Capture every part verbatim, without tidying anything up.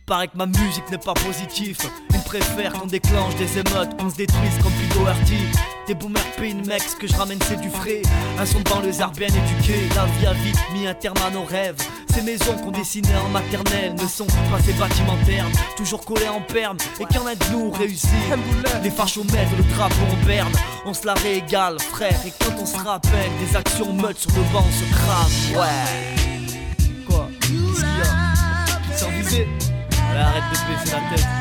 Paraît que ma musique n'est pas positive. Ils préfèrent qu'on déclenche des émeutes, qu'on se détruise comme P. Doherty. Des boomers pin mecs, ce que je ramène c'est du frais. Un son dans les airs bien éduqués. La vie a vite mis un terme à nos rêves. Ces maisons qu'on dessinait en maternelle ne sont pas ces bâtiments ternes, toujours collés en perme. Et qu'un un de nous réussit. Les fachos mettent le drapeau en berne. On se la régale frère. Et quand on se rappelle des actions meutes sur le banc, on se crame. Ouais. Quoi? Qu'est-ce qu'il y a? Tu te sens visé? Allez, arrête de baisser la tête.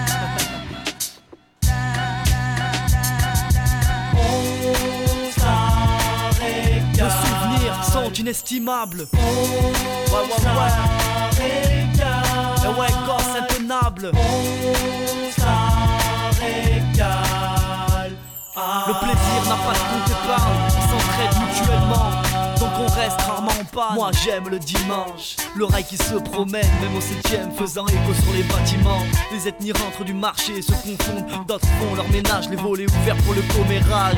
Nos souvenirs sont inestimables. Ouais, ouais, ouais. Et ouais, gosse intenable. Le plaisir n'a pas de compte épargne. On s'entraide mutuellement, donc on reste rarement en panne. Moi j'aime le dimanche, le rail qui se promène, même au septième faisant écho sur les bâtiments. Les ethnies rentrent du marché, se confondent, d'autres font leur ménage, les volets ouverts pour le commérage.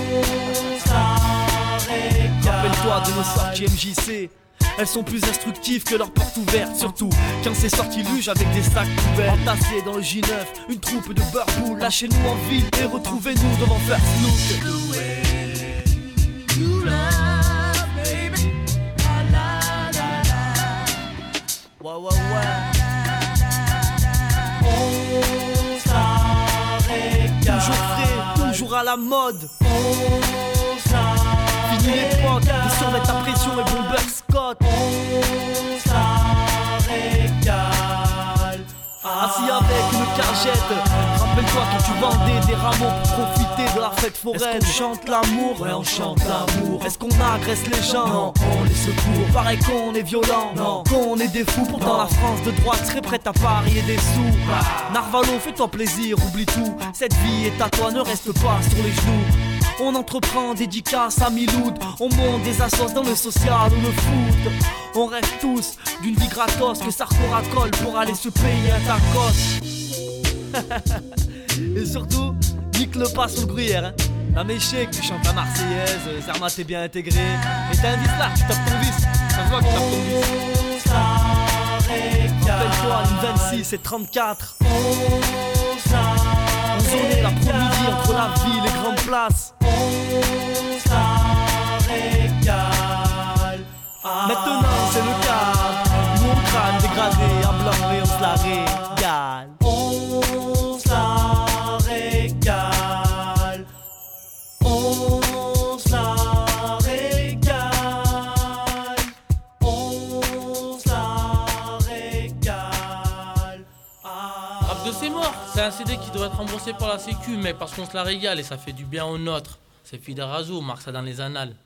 Rappelle-toi de nos sorties M J C. Elles sont plus instructives que leurs portes ouvertes. Surtout quand c'est sorti luge avec des sacs poubelles. Entassés dans le J neuf, une troupe de beurre-boule. Lâchez-nous en ville et retrouvez-nous devant First Look. Ouais, ouais, ouais. On s'arrête. Toujours frais, toujours à la mode. Fini l'époque, ils surmettent ta pression et Bomber Scott. On s'arrête. Assis avec une cagette. Rappelle-toi quand tu vendais des rameaux pour profiter de la fête foraine. Est-ce qu'on chante l'amour? Ouais, on chante l'amour. Est-ce qu'on agresse les gens? Non, on les secourt. Pareil qu'on est violent, non, qu'on est des fous. Pourtant la France de droite serait prête à parier des sous. Narvalo, fais-toi plaisir, oublie tout. Cette vie est à toi, ne reste pas sur les genoux. On entreprend dédicace à Miloud. On monte des assos dans le social ou le foot. On rêve tous d'une vie gratos, que Sarko racole pour aller se payer un tacos. Et surtout, nique le pas sur le gruyère, hein. La méchée que tu chantes la Marseillaise, Zerma t'es bien intégré. Et t'as un vice là, tu tapes ton vice. Ça se voit que tu tapes ton vice. Rappelle-toi, une vingt-six et trente-quatre. On zonait l'après-midi entre la ville et grandes places. On s'arrête. Maintenant c'est le cas. Nous on crâne dégradé à blanc et on se la régale. On se la régale. On se la régale. On se la régale. Rap de c'est mort. C'est un C D qui doit être remboursé par la sécu, mais parce qu'on se la régale et ça fait du bien aux nôtres. C'est Fidel Razo, marque ça dans les annales.